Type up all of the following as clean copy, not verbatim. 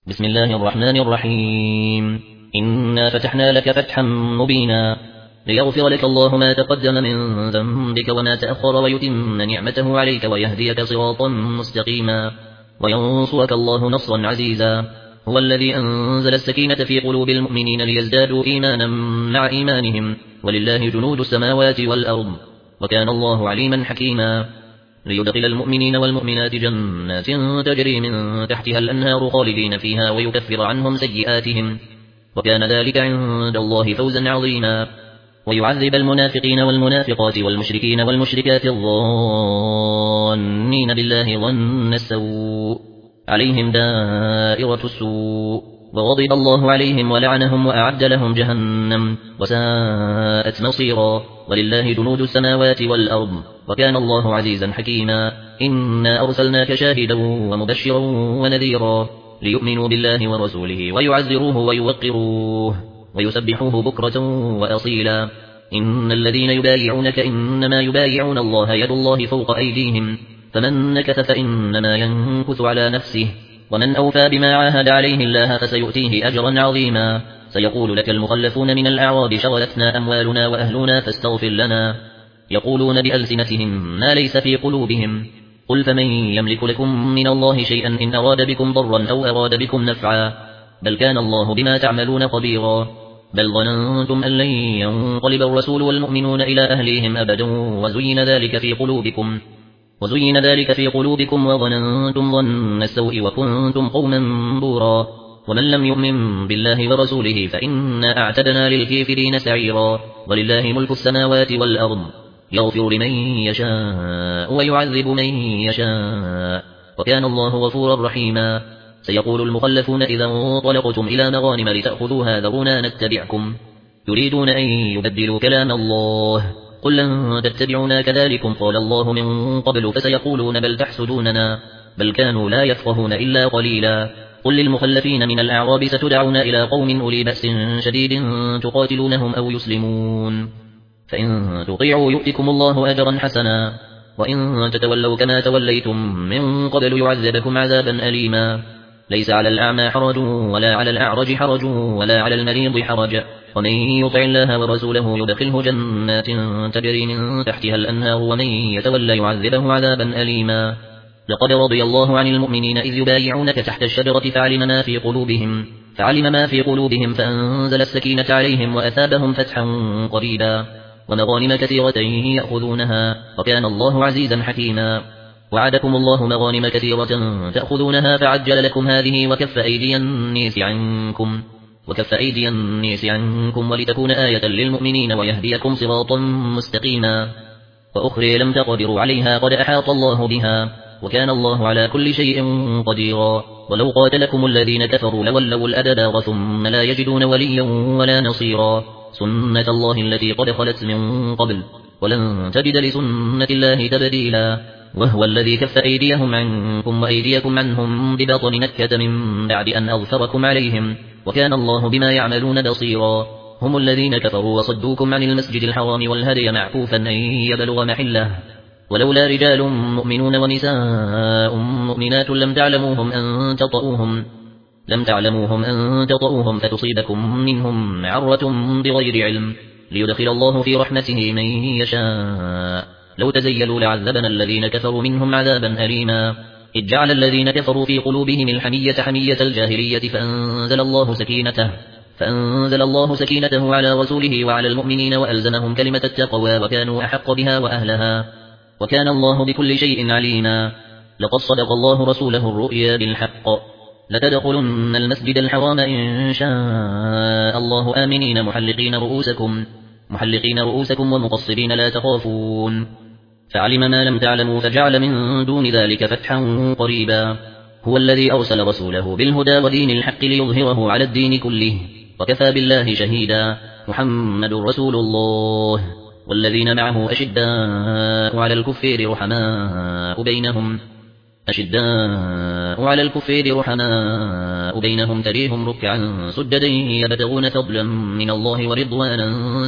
بسم الله الرحمن الرحيم. إنا فتحنا لك فتحا مبينا ليغفر لك الله ما تقدم من ذنبك وما تأخر ويتم نعمته عليك ويهديك صراطا مستقيما وينصرك الله نصرا عزيزا. هو الذي أنزل السكينة في قلوب المؤمنين ليزدادوا إيمانا مع إيمانهم ولله جنود السماوات والأرض وكان الله عليما حكيما. ليدخل المؤمنين والمؤمنات جنات تجري من تحتها الأنهار خالدين فيها ويكفر عنهم سيئاتهم وكان ذلك عند الله فوزا عظيما. ويعذب المنافقين والمنافقات والمشركين والمشركات الظانين بالله ظن السوء عليهم دائرة السوء وغضب الله عليهم ولعنهم وأعد لهم جهنم وساءت مصيرا. ولله جنود السماوات والأرض وكان الله عزيزا حكيما. إنا أرسلناك شاهدا ومبشرا ونذيرا ليؤمنوا بالله ورسوله ويعزروه ويوقروه ويسبحوه بكرة وأصيلا. إن الذين يبايعونك إنما يبايعون الله يد الله فوق أيديهم فمن نكث فإنما ينكث على نفسه ومن أوفى بما عاهد عليه الله فسيؤتيه أجرا عظيما. سيقول لك المخلفون من الأعراب شغلتنا أموالنا وأهلنا فاستغفر لنا يقولون بألسنتهم ما ليس في قلوبهم قل فمن يملك لكم من الله شيئا إن أراد بكم ضرا أو أراد بكم نفعا بل كان الله بما تعملون خبيرا. بل ظننتم أن لن ينقلب الرسول والمؤمنون إلى أهليهم أبدا وزين ذلك في قلوبكم وظننتم ظن السوء وكنتم قوما بورا. ومن لم يؤمن بالله ورسوله فإنا أعتدنا للكافرين سعيرا. ولله ملك السماوات والأرض يغفر لمن يشاء ويعذب من يشاء وكان الله غفورا رحيما. سيقول المخلفون إذا انطلقتم إلى مغانم لتأخذوها ذرونا نتبعكم يريدون أن يبدلوا كلام الله قل لن تتبعونا كذلكم قال الله من قبل فسيقولون بل تحسدوننا بل كانوا لا يفقهون إلا قليلا. قل للمخلفين من الأعراب ستدعون إلى قوم أولي بأس شديد تقاتلونهم أو يسلمون فإن تطيعوا يؤتكم الله أجرا حسنا وإن تتولوا كما توليتم من قبل يعذبكم عذابا أليما. ليس على الأعمى حرج ولا على الأعرج حرج ولا على المريض حرج ومن يطع الله ورسوله يدخله جنات تجري من تحتها الأنهار ومن يتولى يعذبه عذابا أليما. لقد رضي الله عن المؤمنين إذ يبايعونك تحت الشجرة فعلم ما في قلوبهم فأنزل السكينة عليهم وأثابهم فتحا قريبا ومغانم كثيرة يأخذونها وكان الله عزيزا حكيما. وعدكم الله مغانم كثيرة تأخذونها فعجل لكم هذه وكف أيدي النيس عنكم ولتكون آية للمؤمنين ويهديكم صراطا مستقيما. وأخرى لم تقدروا عليها قد أحاط الله بها وكان الله على كل شيء قديرا. ولو قاتلكم الذين كفروا لولوا الأدبار ثم لا يجدون وليا ولا نصيرا. سنة الله التي قد خلت من قبل ولن تجد لسنة الله تبديلا. وهو الذي كف أيديهم عنكم وأيديكم عنهم ببطن مكة من بعد أن أظفركم عليهم وكان الله بما يعملون بصيرا. هم الذين كفروا وصدوكم عن المسجد الحرام والهدي معكوفا أن يبلغ محله ولولا رجال مؤمنون ونساء مؤمنات لم تعلموهم أن تطؤوهم فتصيبكم منهم معرة بغير علم ليدخل الله في رحمته من يشاء. لو تزيلوا لعذبنا الذين كفروا منهم عذابا أليما. إذ جعل الذين كفروا في قلوبهم الحمية حمية الجاهلية فأنزل الله سكينته على رسوله وعلى المؤمنين وألزمهم كلمة التقوى وكانوا أحق بها وأهلها وكان الله بكل شيء عليما. لقد صدق الله رسوله الرؤيا بالحق لتدخلن المسجد الحرام إن شاء الله آمنين محلقين رؤوسكم ومقصرين لا تخافون فعلم ما لم تعلموا فجعل من دون ذلك فتحا قريبا. هو الذي أرسل رسوله بالهدى ودين الحق ليظهره على الدين كله وكفى بالله شهيدا. محمد رسول الله والذين معه أشداء على الكفار رحماء بينهم تريهم ركعا سجدا يبتغون فضلا من الله ورضوانا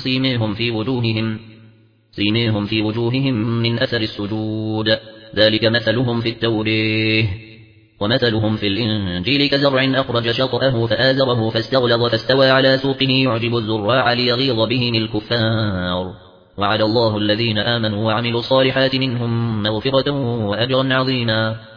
سيميهم في وجوههم من أثر السجود ذلك مثلهم في التوراة ومثلهم في الإنجيل كزرع أخرج شطأه فآزره فاستغلظ فاستوى على سوقه يعجب الزراع ليغيظ بهم الكفار. وعد الله الذين آمنوا وعملوا الصالحات منهم مغفرة وأجرا عظيما.